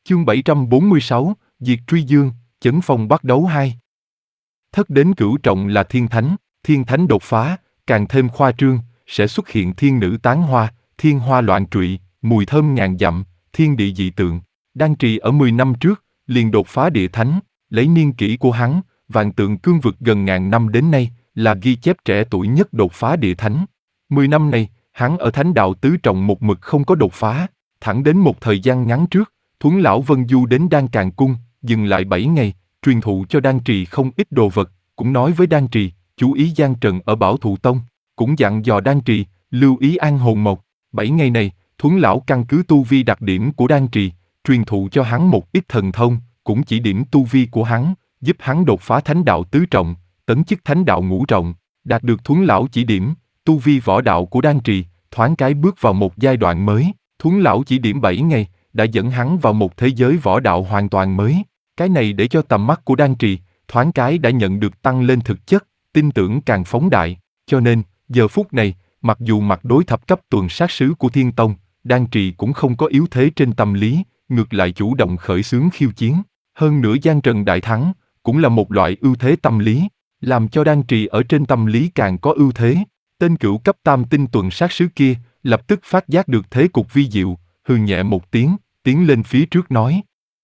Chương 746, Diệt Truy Dương, Chấn Phong bắt đấu 2. Thất đến cửu trọng là thiên thánh đột phá, càng thêm khoa trương, sẽ xuất hiện thiên nữ tán hoa, thiên hoa loạn trụy, mùi thơm ngàn dặm, thiên địa dị tượng. Đan Trì ở 10 năm trước, liền đột phá địa thánh, lấy niên kỷ của hắn, vạn tượng cương vực gần ngàn năm đến nay, là ghi chép trẻ tuổi nhất đột phá địa thánh. 10 năm này, hắn ở thánh đạo tứ trọng một mực không có đột phá, thẳng đến một thời gian ngắn trước, Thuấn lão Vân Du đến Đan Càn Cung, dừng lại 7 ngày, truyền thụ cho Đan Trì không ít đồ vật, cũng nói với Đan Trì, chú ý gian trận ở Bảo Thụ Tông, cũng dặn dò Đan Trì, lưu ý an hồn mộc. 7 ngày này, Thuấn lão căn cứ tu vi đặc điểm của Đan Trì, truyền thụ cho hắn một ít thần thông, cũng chỉ điểm tu vi của hắn, giúp hắn đột phá thánh đạo tứ trọng, tấn chức thánh đạo ngũ trọng. Đạt được Thuấn lão chỉ điểm, tu vi võ đạo của Đan Trì thoáng cái bước vào một giai đoạn mới. Thuấn lão chỉ điểm 7 ngày, đã dẫn hắn vào một thế giới võ đạo hoàn toàn mới. Cái này để cho tầm mắt của Đan Trì thoáng cái đã nhận được tăng lên thực chất, tin tưởng càng phóng đại. Cho nên, giờ phút này, mặc dù mặt đối thập cấp tuần sát sứ của Thiên Tông, Đan Trì cũng không có yếu thế trên tâm lý, ngược lại chủ động khởi xướng khiêu chiến. Hơn nữa gian trận đại thắng, cũng là một loại ưu thế tâm lý, làm cho Đan Trì ở trên tâm lý càng có ưu thế. Tên cửu cấp tam tinh tuần sát sứ kia, lập tức phát giác được thế cục vi diệu, hừ nhẹ một tiếng, tiến lên phía trước nói.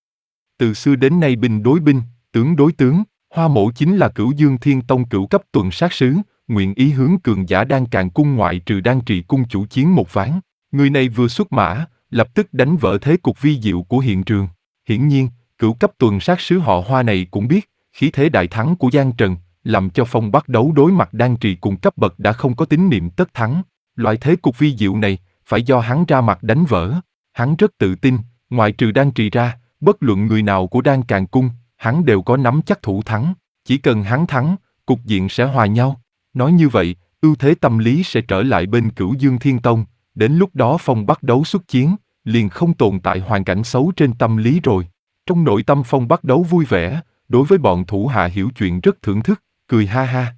Từ xưa đến nay binh đối binh, tướng đối tướng, Hoa Mổ chính là Cửu Dương Thiên Tông cửu cấp tuần sát sứ, nguyện ý hướng cường giả Đan Càn Cung ngoại trừ Đan Trì cung chủ chiến một ván. Người này vừa xuất mã, lập tức đánh vỡ thế cục vi diệu của hiện trường. Hiển nhiên, cửu cấp tuần sát sứ họ Hoa này cũng biết, khí thế đại thắng của Giang Trần, làm cho Phong bắt đấu đối mặt Đan Trì cùng cấp bậc đã không có tín niệm tất thắng. Loại thế cục vi diệu này, phải do hắn ra mặt đánh vỡ. Hắn rất tự tin, ngoại trừ Đan Trì ra, bất luận người nào của Đan Càn Cung, hắn đều có nắm chắc thủ thắng. Chỉ cần hắn thắng, cục diện sẽ hòa nhau. Nói như vậy, ưu thế tâm lý sẽ trở lại bên Cửu Dương Thiên Tông. Đến lúc đó Phong bắt đấu xuất chiến, liền không tồn tại hoàn cảnh xấu trên tâm lý rồi. Trong nội tâm Phong bắt đấu vui vẻ, đối với bọn thủ hạ hiểu chuyện rất thưởng thức, cười ha ha.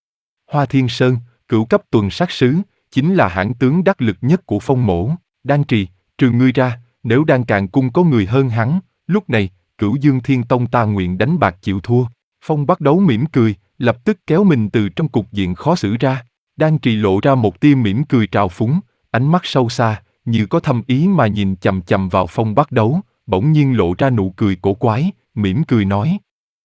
Hoa Thiên Sơn, cửu cấp tuần sát sứ, chính là hãn tướng đắc lực nhất của Phong mỗ. Đan Trì, trừ ngươi ra, nếu Đan Càn Cung có người hơn hắn, lúc này, Cửu Dương Thiên Tông ta nguyện đánh bạc chịu thua. Phong bắt đấu mỉm cười, lập tức kéo mình từ trong cục diện khó xử ra. Đan Trì lộ ra một tia mỉm cười trào phúng, ánh mắt sâu xa, như có thâm ý mà nhìn chằm chằm vào Phong bắt đấu, bỗng nhiên lộ ra nụ cười cổ quái, mỉm cười nói.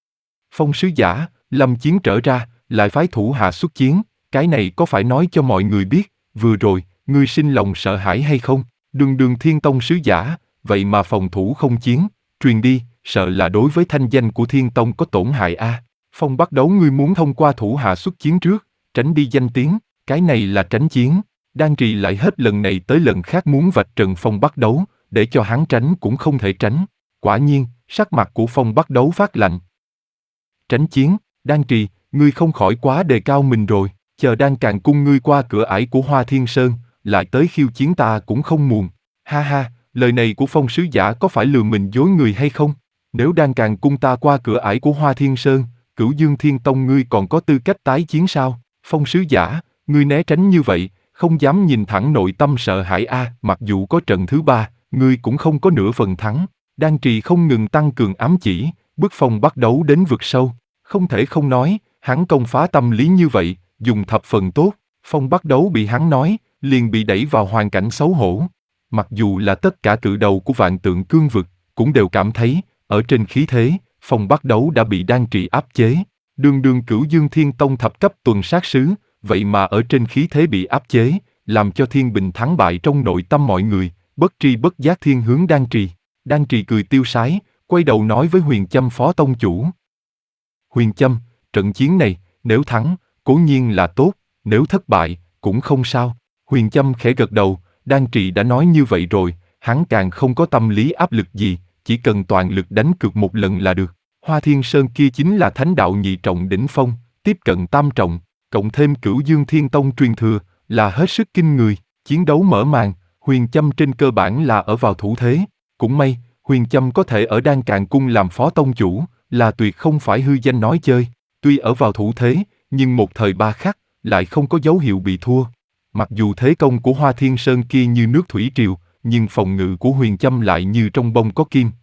Phong sứ giả, lâm chiến trở ra, lại phái thủ hạ xuất chiến, cái này có phải nói cho mọi người biết, vừa rồi, ngươi sinh lòng sợ hãi hay không? Đường Thiên Tông sứ giả, vậy mà phòng thủ không chiến, truyền đi, sợ là đối với thanh danh của Thiên Tông có tổn hại a. Phong bắt đấu ngươi muốn thông qua thủ hạ xuất chiến trước, tránh đi danh tiếng, cái này là tránh chiến. Đan Trì lại hết lần này tới lần khác muốn vạch trần Phong bắt đấu, để cho hắn tránh cũng không thể tránh. Quả nhiên, sắc mặt của Phong bắt đấu phát lạnh. Tránh chiến, Đan Trì, ngươi không khỏi quá đề cao mình rồi, chờ Đan Càn Cung ngươi qua cửa ải của Hoa Thiên Sơn, lại tới khiêu chiến ta cũng không muộn. Ha ha, lời này của Phong sứ giả có phải lừa mình dối người hay không? Nếu Đan Càn Cung ta qua cửa ải của Hoa Thiên Sơn, Cửu Dương Thiên Tông ngươi còn có tư cách tái chiến sao? Phong sứ giả, ngươi né tránh như vậy, không dám nhìn thẳng nội tâm sợ hãi a. Mặc dù có trận thứ ba, ngươi cũng không có nửa phần thắng. Đan Trì không ngừng tăng cường ám chỉ, bức Phong bắt đấu đến vực sâu. Không thể không nói, hắn công phá tâm lý như vậy, dùng thập phần tốt. Phong bắt đấu bị hắn nói, liền bị đẩy vào hoàn cảnh xấu hổ. Mặc dù là tất cả cự đầu của vạn tượng cương vực, cũng đều cảm thấy, ở trên khí thế, Phong bắt đấu đã bị Đan Trì áp chế. Đường Cửu Dương Thiên Tông thập cấp tuần sát sứ, vậy mà ở trên khí thế bị áp chế, làm cho thiên bình thắng bại trong nội tâm mọi người, bất tri bất giác thiên hướng Đan Trì. Đan Trì cười tiêu sái, quay đầu nói với Huyền Châm phó tông chủ. Huyền Châm, trận chiến này, nếu thắng, cố nhiên là tốt, nếu thất bại, cũng không sao. Huyền Châm khẽ gật đầu, Đan Trì đã nói như vậy rồi, hắn càng không có tâm lý áp lực gì, chỉ cần toàn lực đánh cược một lần là được. Hoa Thiên Sơn kia chính là thánh đạo nhị trọng đỉnh phong, tiếp cận tam trọng, cộng thêm Cửu Dương Thiên Tông truyền thừa, là hết sức kinh người. Chiến đấu mở màn, Huyền Châm trên cơ bản là ở vào thủ thế. Cũng may, Huyền Châm có thể ở Đan Càn Cung làm phó tông chủ, là tuyệt không phải hư danh nói chơi. Tuy ở vào thủ thế, nhưng một thời ba khắc, lại không có dấu hiệu bị thua. Mặc dù thế công của Hoa Thiên Sơn kia như nước thủy triều, nhưng phòng ngự của Huyền Châm lại như trong bông có kim,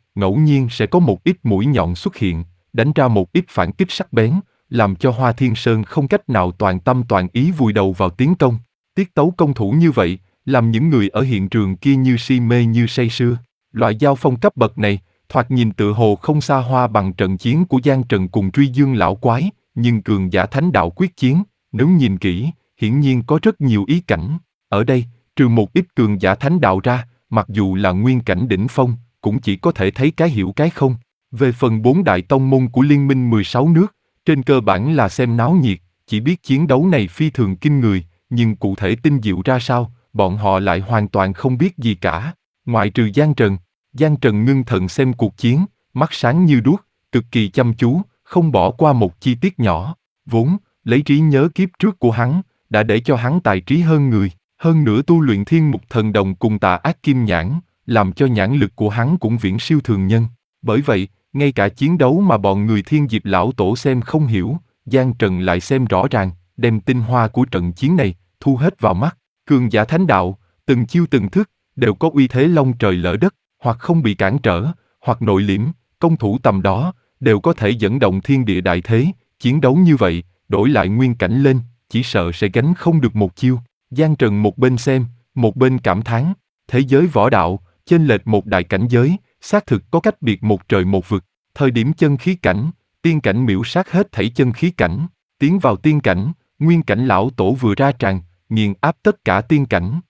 ngẫu nhiên sẽ có một ít mũi nhọn xuất hiện, đánh ra một ít phản kích sắc bén, làm cho Hoa Thiên Sơn không cách nào toàn tâm toàn ý vùi đầu vào tiến công. Tiết tấu công thủ như vậy, làm những người ở hiện trường kia như si mê như say sưa. Loại giao phong cấp bậc này, thoạt nhìn tựa hồ không xa hoa bằng trận chiến của Giang Trần cùng Truy Dương lão quái, nhưng cường giả thánh đạo quyết chiến, nếu nhìn kỹ, hiển nhiên có rất nhiều ý cảnh. Ở đây, trừ một ít cường giả thánh đạo ra, mặc dù là nguyên cảnh đỉnh phong, cũng chỉ có thể thấy cái hiểu cái không. Về phần 4 đại tông môn của Liên minh 16 nước, trên cơ bản là xem náo nhiệt, chỉ biết chiến đấu này phi thường kinh người, nhưng cụ thể tinh diệu ra sao, bọn họ lại hoàn toàn không biết gì cả. Ngoại trừ Giang Trần ngưng thần xem cuộc chiến, mắt sáng như đuốc, cực kỳ chăm chú, không bỏ qua một chi tiết nhỏ. Vốn, lấy trí nhớ kiếp trước của hắn, đã để cho hắn tài trí hơn người, hơn nữa tu luyện thiên mục thần đồng cùng tà ác kim nhãn, làm cho nhãn lực của hắn cũng viễn siêu thường nhân. Bởi vậy, ngay cả chiến đấu mà bọn người Thiên Diệp lão tổ xem không hiểu, Giang Trần lại xem rõ ràng, đem tinh hoa của trận chiến này thu hết vào mắt. Cường giả thánh đạo, từng chiêu từng thức, đều có uy thế long trời lở đất, hoặc không bị cản trở, hoặc nội liễm, công thủ tầm đó, đều có thể dẫn động thiên địa đại thế. Chiến đấu như vậy, đổi lại nguyên cảnh lên, chỉ sợ sẽ gánh không được một chiêu. Giang Trần một bên xem, một bên cảm thán, thế giới võ đạo, chênh lệch một đại cảnh giới, xác thực có cách biệt một trời một vực. Thời điểm chân khí cảnh, tiên cảnh miễu sát hết thảy chân khí cảnh, tiến vào tiên cảnh, nguyên cảnh lão tổ vừa ra tràn, nghiền áp tất cả tiên cảnh.